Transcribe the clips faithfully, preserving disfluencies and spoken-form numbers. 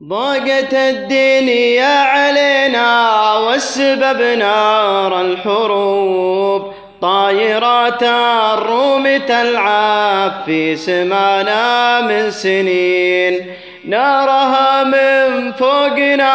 ضاقت الدنيا علينا والسبب نار الحروب، طايرات الروم تلعب في سمانا من سنين، نارها من فوقنا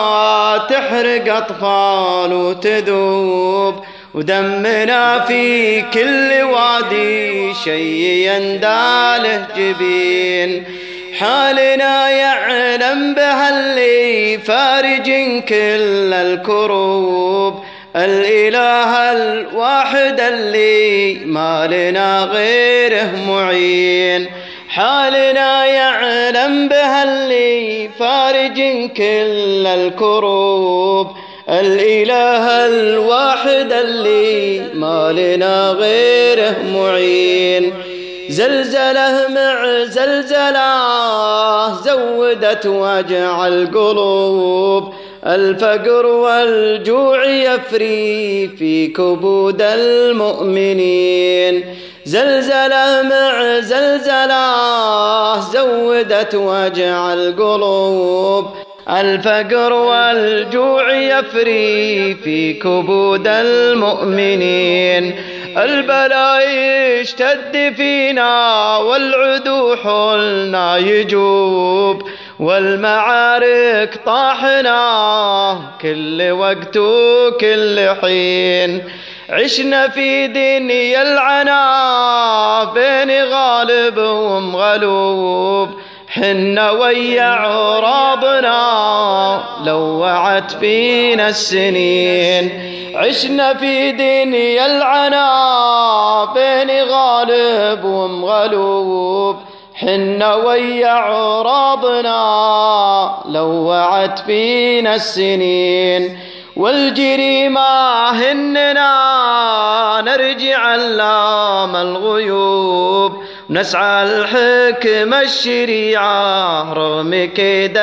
تحرق أطفال وتذوب، ودمنا في كل وادي شي ينداله جبين، حالنا يعلم بها اللي فارج كل الكروب، الإله الواحد اللي ما لنا غيره معين، حالنا يعلم بها اللي فارج كل الكروب، الإله الواحد اللي ما لنا غيره معين. زلزله مع زلزله زودت وجع القلوب، الفقر والجوع يفري في كبود المؤمنين، زلزله مع زلزله زودت وجع القلوب، الفقر والجوع يفري في كبود المؤمنين، البلاء يشتد فينا والعدو حولنا يجوب، والمعارك طاحنا كل وقت وكل حين، عشنا في دنيا العنا بين غالب ومغلوب، حنا ويا عراضنا لوعت فينا السنين، عشنا في دنيا العنا بين غالب ومغلوب، حنا ويا عراضنا لوعت فينا السنين، والجريمة هننا نرجع علام الغيوب، نسعى الحكم الشريعة رغم كيد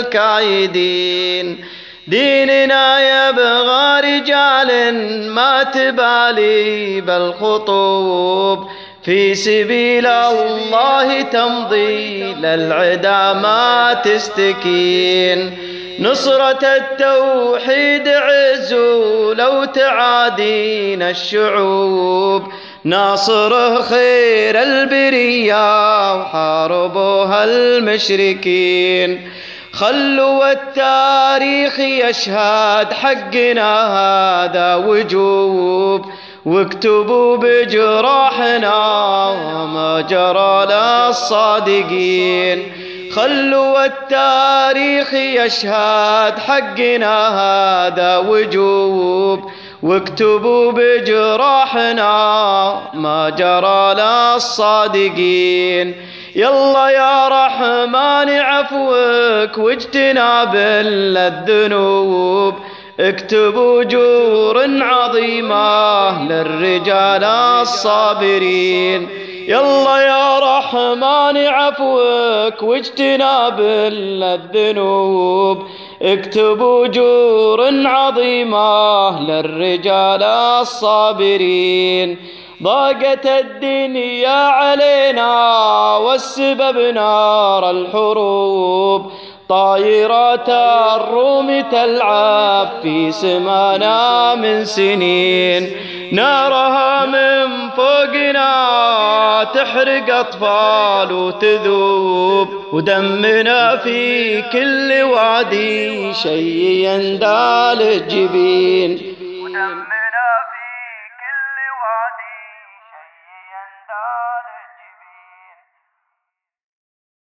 الكايدين، ديننا يبغى رجال ما تبالي بالخطوب، في سبيل الله تمضي للعدا ما تستكين، نصرة التوحيد عز لو تعادينا الشعوب، ناصره خير البرية وحاربوها المشركين، خلوا التاريخ يشهد حقنا هذا وجوب، واكتبوا بجراحنا ما جرى للصادقين، خلوا التاريخ يشهد حقنا هذا وجوب، واكتبوا بجراحنا ما جرى للصادقين، يلا يا رحمن عفوك واجتناب الذنوب، اكتبوا جور عظيمة للرجال الصابرين، يلا يا رحمن عفوك واجتناب الذنوب، اكتبوا جور عظيمة للرجال الصابرين، ضاقت الدنيا علينا والسبب نار الحروب، طايرات الروم تلعب في سمانا من سنين، نارها من فوقنا تحرق أطفال وتذوب، ودمنا في كل وادي شي يندال الجبين، ودمنا في كل وادي شي يندال الجبين.